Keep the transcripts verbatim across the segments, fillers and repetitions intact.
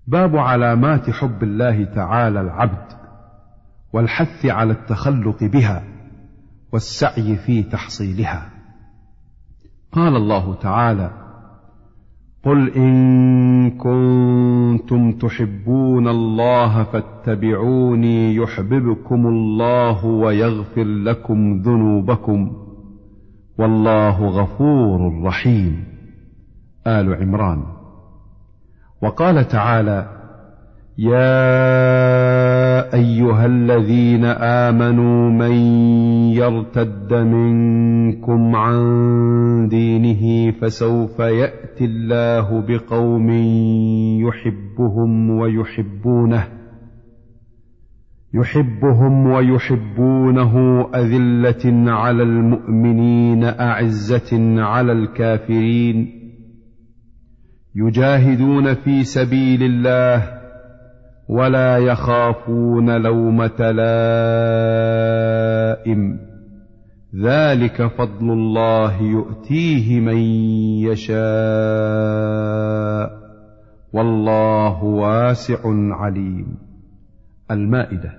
باب علامات حب الله تعالى العبد والحث على التخلق بها والسعي في تحصيلها. قال الله تعالى: قل إن كنتم تحبون الله فاتبعوني يحببكم الله ويغفر لكم ذنوبكم والله غفور رحيم. آل عمران. وقال تعالى: يا أيها الذين آمنوا من يرتد منكم عن دينه فسوف يأتي الله بقوم يحبهم ويحبونه يحبهم ويحبونه أذلة على المؤمنين أعزة على الكافرين يجاهدون في سبيل الله ولا يخافون لومة لائم ذلك فضل الله يؤتيه من يشاء والله واسع عليم. المائدة.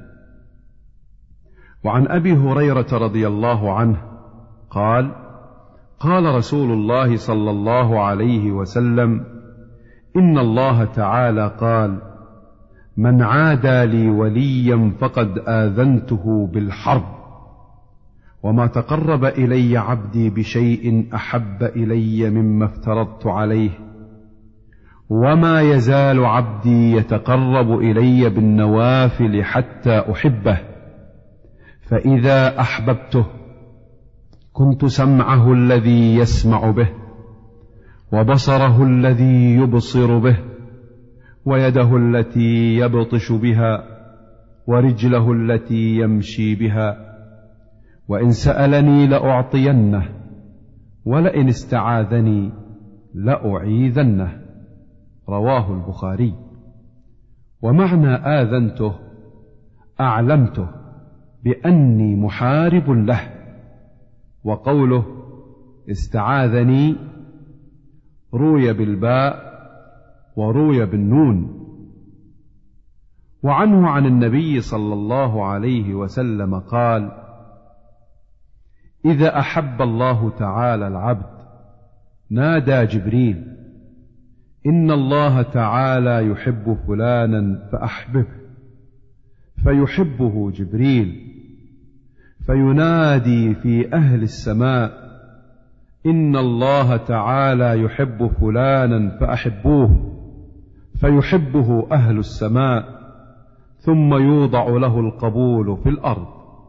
وعن أبي هريرة رضي الله عنه قال: قال رسول الله صلى الله عليه وسلم: إن الله تعالى قال: من عادى لي وليا فقد آذنته بالحرب، وما تقرب إلي عبدي بشيء أحب إلي مما افترضت عليه، وما يزال عبدي يتقرب إلي بالنوافل حتى أحبه، فإذا أحببته كنت سمعه الذي يسمع به، وبصره الذي يبصر به، ويده التي يبطش بها، ورجله التي يمشي بها، وإن سألني لأعطينه، ولئن استعاذني لأعيذنه. رواه البخاري. ومعنى آذنته أعلمته بأني محارب له، وقوله استعاذني روي بالباء وروي بالنون. وعنه عن النبي صلى الله عليه وسلم قال: إذا أحب الله تعالى العبد نادى جبريل: إن الله تعالى يحب فلانا فأحببه، فيحبه جبريل، فينادي في أهل السماء: إن الله تعالى يحب فلانا فأحبوه، فيحبه أهل السماء، ثم يوضع له القبول في الأرض.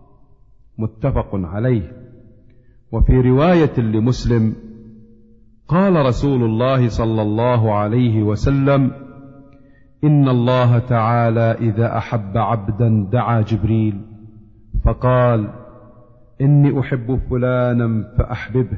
متفق عليه. وفي رواية لمسلم قال رسول الله صلى الله عليه وسلم: إن الله تعالى إذا أحب عبدا دعا جبريل فقال: إني أحب فلانا فأحببه،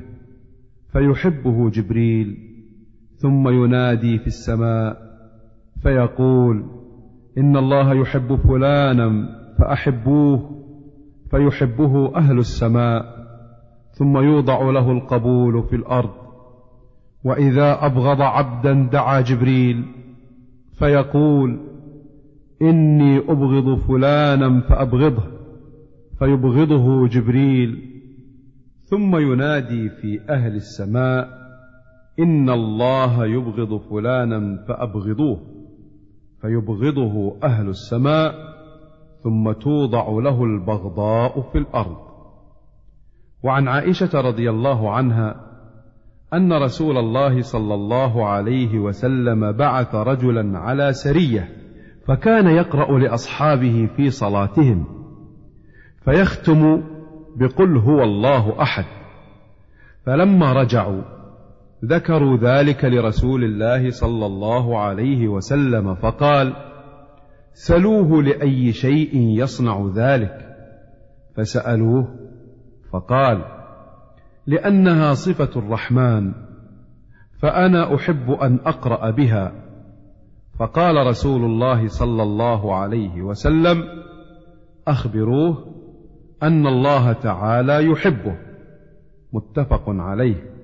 فيحبه جبريل، ثم ينادي في السماء فيقول: إن الله يحب فلانا فأحبوه، فيحبه أهل السماء، ثم يوضع له القبول في الأرض. وإذا أبغض عبدا دعا جبريل فيقول: إني أبغض فلانا فأبغضه، فيبغضه جبريل، ثم ينادي في أهل السماء: إن الله يبغض فلانا فأبغضوه، فيبغضه أهل السماء، ثم توضع له البغضاء في الأرض. وعن عائشة رضي الله عنها أن رسول الله صلى الله عليه وسلم بعث رجلا على سرية، فكان يقرأ لأصحابه في صلاتهم فيختم بقل هو الله أحد، فلما رجعوا ذكروا ذلك لرسول الله صلى الله عليه وسلم فقال: سلوه لأي شيء يصنع ذلك، فسألوه فقال: لأنها صفة الرحمن، فأنا أحب أن أقرأ بها. فقال رسول الله صلى الله عليه وسلم: أخبروه أن الله تعالى يحبه. متفق عليه.